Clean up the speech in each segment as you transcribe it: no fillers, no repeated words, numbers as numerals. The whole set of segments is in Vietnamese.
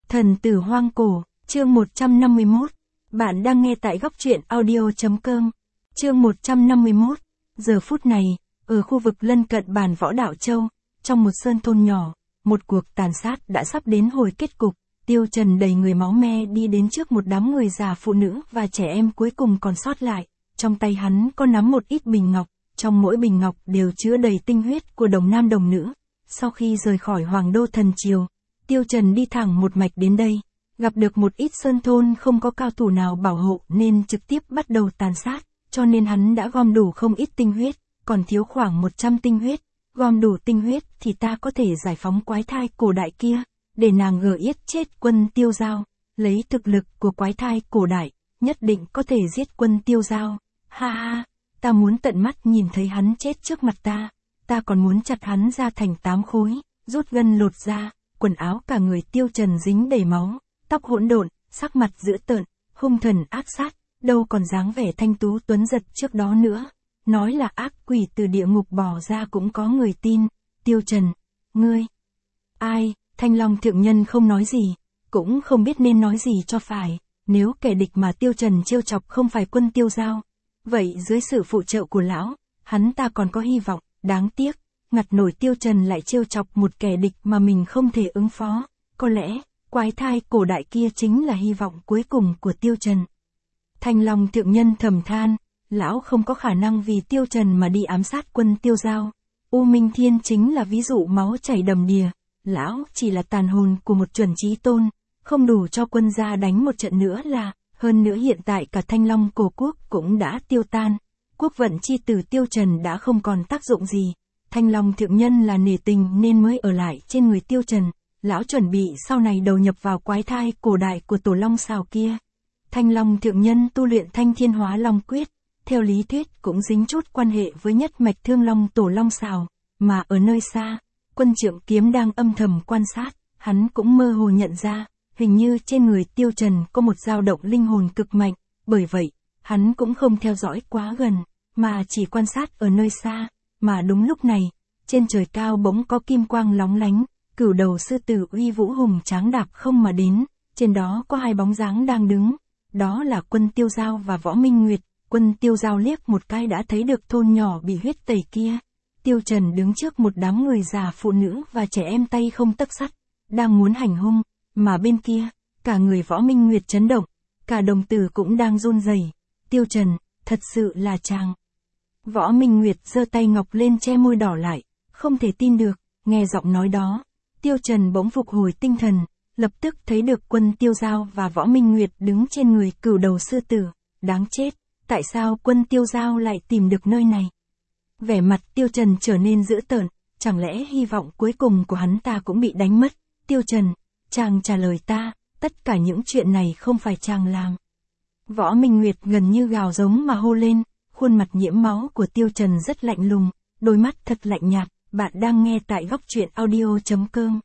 Thần tử hoang cổ, chương 151. Bạn đang nghe tại góc truyện audio.com. Chương 151. Giờ phút này, ở khu vực lân cận bản Võ Đạo Châu, trong một sơn thôn nhỏ, một cuộc tàn sát đã sắp đến hồi kết cục. Tiêu Trần đầy người máu me đi đến trước một đám người già, phụ nữ và trẻ em cuối cùng còn sót lại. Trong tay hắn có nắm một ít bình ngọc, trong mỗi bình ngọc đều chứa đầy tinh huyết của đồng nam đồng nữ. Sau khi rời khỏi Hoàng Đô Thần Triều, Tiêu Trần đi thẳng một mạch đến đây, gặp được một ít sơn thôn không có cao thủ nào bảo hộ nên trực tiếp bắt đầu tàn sát, cho nên hắn đã gom đủ không ít tinh huyết, còn thiếu khoảng 100 tinh huyết. Gom đủ tinh huyết thì ta có thể giải phóng quái thai cổ đại kia, để nàng gờ yết chết quân Tiêu Giao. Lấy thực lực của quái thai cổ đại, nhất định có thể giết quân Tiêu Giao. Ha ha, ta muốn tận mắt nhìn thấy hắn chết trước mặt ta còn muốn chặt hắn ra thành 8 khối, rút gân lột da. Quần áo cả người Tiêu Trần dính đầy máu, tóc hỗn độn, sắc mặt dữ tợn, hung thần ác sát, đâu còn dáng vẻ thanh tú tuấn giật trước đó nữa. Nói là ác quỷ từ địa ngục bò ra cũng có người tin. Tiêu Trần, ngươi, ai? Thanh Long thượng nhân không nói gì, cũng không biết nên nói gì cho phải. Nếu kẻ địch mà Tiêu Trần trêu chọc không phải quân Tiêu Giao, vậy dưới sự phụ trợ của lão, hắn ta còn có hy vọng. Đáng tiếc, ngặt nổi Tiêu Trần lại trêu chọc một kẻ địch mà mình không thể ứng phó. Có lẽ, quái thai cổ đại kia chính là hy vọng cuối cùng của Tiêu Trần. Thanh Long thượng nhân thầm than, lão không có khả năng vì Tiêu Trần mà đi ám sát quân Tiêu Giao. U Minh Thiên chính là ví dụ máu chảy đầm đìa. Lão chỉ là tàn hồn của một chuẩn chí tôn, không đủ cho quân gia đánh một trận nữa là. Hơn nữa hiện tại cả Thanh Long cổ quốc cũng đã tiêu tan. Quốc vận chi tử Tiêu Trần đã không còn tác dụng gì. Thanh Long thượng nhân là nể tình nên mới ở lại trên người Tiêu Trần. Lão chuẩn bị sau này đầu nhập vào quái thai cổ đại của Tổ Long Sào kia. Thanh Long thượng nhân tu luyện Thanh Thiên Hóa Long Quyết, theo lý thuyết cũng dính chút quan hệ với nhất mạch Thương Long Tổ Long Sào, mà ở nơi xa, Quân Trượng Kiếm đang âm thầm quan sát, hắn cũng mơ hồ nhận ra, hình như trên người Tiêu Trần có một dao động linh hồn cực mạnh, bởi vậy, hắn cũng không theo dõi quá gần, mà chỉ quan sát ở nơi xa. Mà đúng lúc này, trên trời cao bỗng có kim quang lóng lánh, cửu đầu sư tử uy vũ hùng tráng đạp không mà đến, trên đó có hai bóng dáng đang đứng, đó là quân Tiêu Giao và Võ Minh Nguyệt. Quân Tiêu Giao liếc một cái đã thấy được thôn nhỏ bị huyết tẩy kia. Tiêu Trần đứng trước một đám người già, phụ nữ và trẻ em tay không tấc sắt, đang muốn hành hung, mà bên kia, cả người Võ Minh Nguyệt chấn động, cả đồng tử cũng đang run rẩy. Tiêu Trần, thật sự là chàng. Võ Minh Nguyệt giơ tay ngọc lên che môi đỏ lại, không thể tin được. Nghe giọng nói đó, Tiêu Trần bỗng phục hồi tinh thần, lập tức thấy được quân Tiêu Giao và Võ Minh Nguyệt đứng trên người cửu đầu sư tử. Đáng chết, tại sao quân Tiêu Giao lại tìm được nơi này? Vẻ mặt Tiêu Trần trở nên dữ tợn, chẳng lẽ hy vọng cuối cùng của hắn ta cũng bị đánh mất? Tiêu Trần, chàng trả lời ta, tất cả những chuyện này không phải chàng làm. Võ Minh Nguyệt gần như gào giống mà hô lên, khuôn mặt nhiễm máu của Tiêu Trần rất lạnh lùng, đôi mắt thật lạnh nhạt. Bạn đang nghe tại góc truyện audio.com.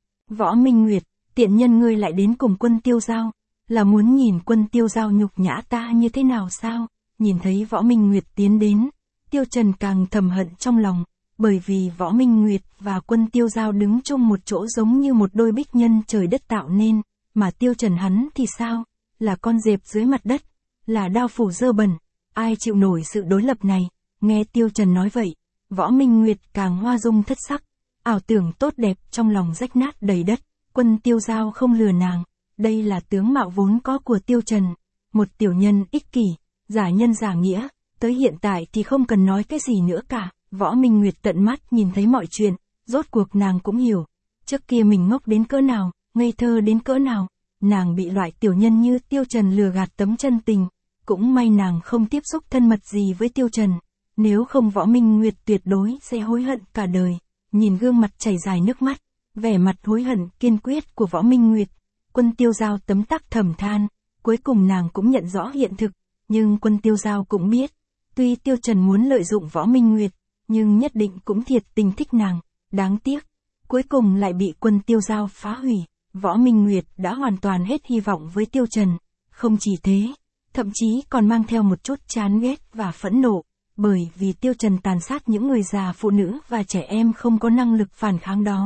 Võ Minh Nguyệt, tiện nhân ngươi lại đến cùng quân Tiêu Giao, là muốn nhìn quân Tiêu Giao nhục nhã ta như thế nào sao? Nhìn thấy Võ Minh Nguyệt tiến đến, Tiêu Trần càng thầm hận trong lòng, bởi vì Võ Minh Nguyệt và quân Tiêu Giao đứng chung một chỗ giống như một đôi bích nhân trời đất tạo nên, mà Tiêu Trần hắn thì sao? Là con dẹp dưới mặt đất, là đao phủ dơ bẩn, ai chịu nổi sự đối lập này? Nghe Tiêu Trần nói vậy, Võ Minh Nguyệt càng hoa dung thất sắc, ảo tưởng tốt đẹp trong lòng rách nát đầy đất. Quân Tiêu Giao không lừa nàng, đây là tướng mạo vốn có của Tiêu Trần, một tiểu nhân ích kỷ, giả nhân giả nghĩa, tới hiện tại thì không cần nói cái gì nữa cả. Võ Minh Nguyệt tận mắt nhìn thấy mọi chuyện, rốt cuộc nàng cũng hiểu, trước kia mình ngốc đến cỡ nào, ngây thơ đến cỡ nào, nàng bị loại tiểu nhân như Tiêu Trần lừa gạt tấm chân tình, cũng may nàng không tiếp xúc thân mật gì với Tiêu Trần, nếu không Võ Minh Nguyệt tuyệt đối sẽ hối hận cả đời. Nhìn gương mặt chảy dài nước mắt, vẻ mặt hối hận kiên quyết của Võ Minh Nguyệt, quân Tiêu Giao tấm tắc thầm than, cuối cùng nàng cũng nhận rõ hiện thực, nhưng quân Tiêu Giao cũng biết, tuy Tiêu Trần muốn lợi dụng Võ Minh Nguyệt, nhưng nhất định cũng thiệt tình thích nàng, đáng tiếc, cuối cùng lại bị quân Tiêu Giao phá hủy. Võ Minh Nguyệt đã hoàn toàn hết hy vọng với Tiêu Trần, không chỉ thế, thậm chí còn mang theo một chút chán ghét và phẫn nộ, bởi vì Tiêu Trần tàn sát những người già, phụ nữ và trẻ em không có năng lực phản kháng đó.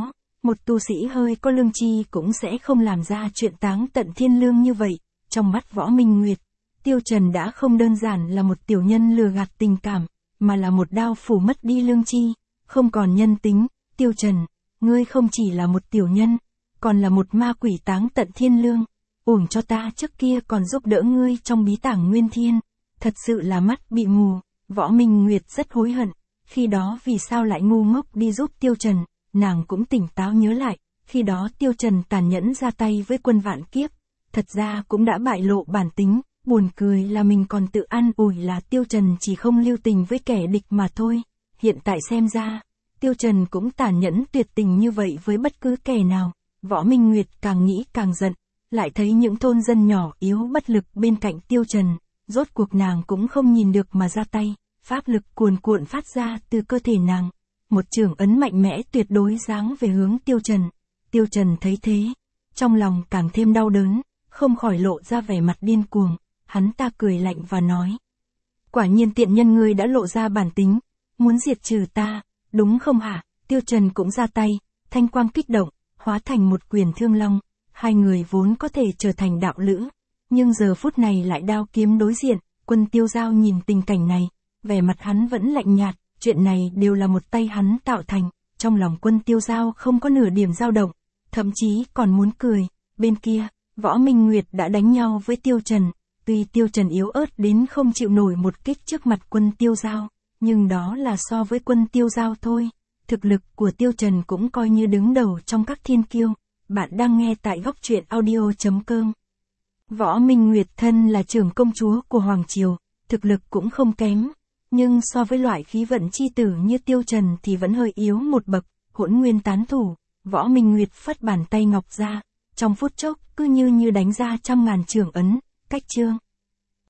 Một tu sĩ hơi có lương tri cũng sẽ không làm ra chuyện táng tận thiên lương như vậy. Trong mắt Võ Minh Nguyệt, Tiêu Trần đã không đơn giản là một tiểu nhân lừa gạt tình cảm, mà là một đao phủ mất đi lương tri, không còn nhân tính. Tiêu Trần, ngươi không chỉ là một tiểu nhân, còn là một ma quỷ táng tận thiên lương. Uổng cho ta trước kia còn giúp đỡ ngươi trong bí tảng Nguyên Thiên. Thật sự là mắt bị mù. Võ Minh Nguyệt rất hối hận. Khi đó vì sao lại ngu ngốc đi giúp Tiêu Trần, nàng cũng tỉnh táo nhớ lại. Khi đó Tiêu Trần tàn nhẫn ra tay với Quân Vạn Kiếp. Thật ra cũng đã bại lộ bản tính. Buồn cười là mình còn tự an ủi là Tiêu Trần chỉ không lưu tình với kẻ địch mà thôi. Hiện tại xem ra, Tiêu Trần cũng tàn nhẫn tuyệt tình như vậy với bất cứ kẻ nào. Võ Minh Nguyệt càng nghĩ càng giận. Lại thấy những thôn dân nhỏ yếu bất lực bên cạnh Tiêu Trần. Rốt cuộc nàng cũng không nhìn được mà ra tay. Pháp lực cuồn cuộn phát ra từ cơ thể nàng. Một chưởng ấn mạnh mẽ tuyệt đối giáng về hướng Tiêu Trần. Tiêu Trần thấy thế, trong lòng càng thêm đau đớn, không khỏi lộ ra vẻ mặt điên cuồng. Hắn ta cười lạnh và nói: quả nhiên tiện nhân ngươi đã lộ ra bản tính, muốn diệt trừ ta, đúng không hả? Tiêu Trần cũng ra tay, thanh quang kích động, hóa thành một quyền thương long. Hai người vốn có thể trở thành đạo lữ, nhưng giờ phút này lại đao kiếm đối diện. Quân Tiêu Giao nhìn tình cảnh này, vẻ mặt hắn vẫn lạnh nhạt, chuyện này đều là một tay hắn tạo thành. Trong lòng Quân Tiêu Giao không có nửa điểm dao động, thậm chí còn muốn cười. Bên kia, Võ Minh Nguyệt đã đánh nhau với Tiêu Trần. Tuy Tiêu Trần yếu ớt đến không chịu nổi một kích trước mặt Quân Tiêu Giao, nhưng đó là so với Quân Tiêu Giao thôi. Thực lực của Tiêu Trần cũng coi như đứng đầu trong các thiên kiêu. Bạn đang nghe tại Góc Truyện Audio.com. Võ Minh Nguyệt thân là trưởng công chúa của Hoàng Triều, thực lực cũng không kém, nhưng so với loại khí vận chi tử như Tiêu Trần thì vẫn hơi yếu một bậc. Hỗn Nguyên tán thủ, Võ Minh Nguyệt phất bàn tay ngọc ra, trong phút chốc cứ như đánh ra trăm ngàn chưởng ấn, cách chương.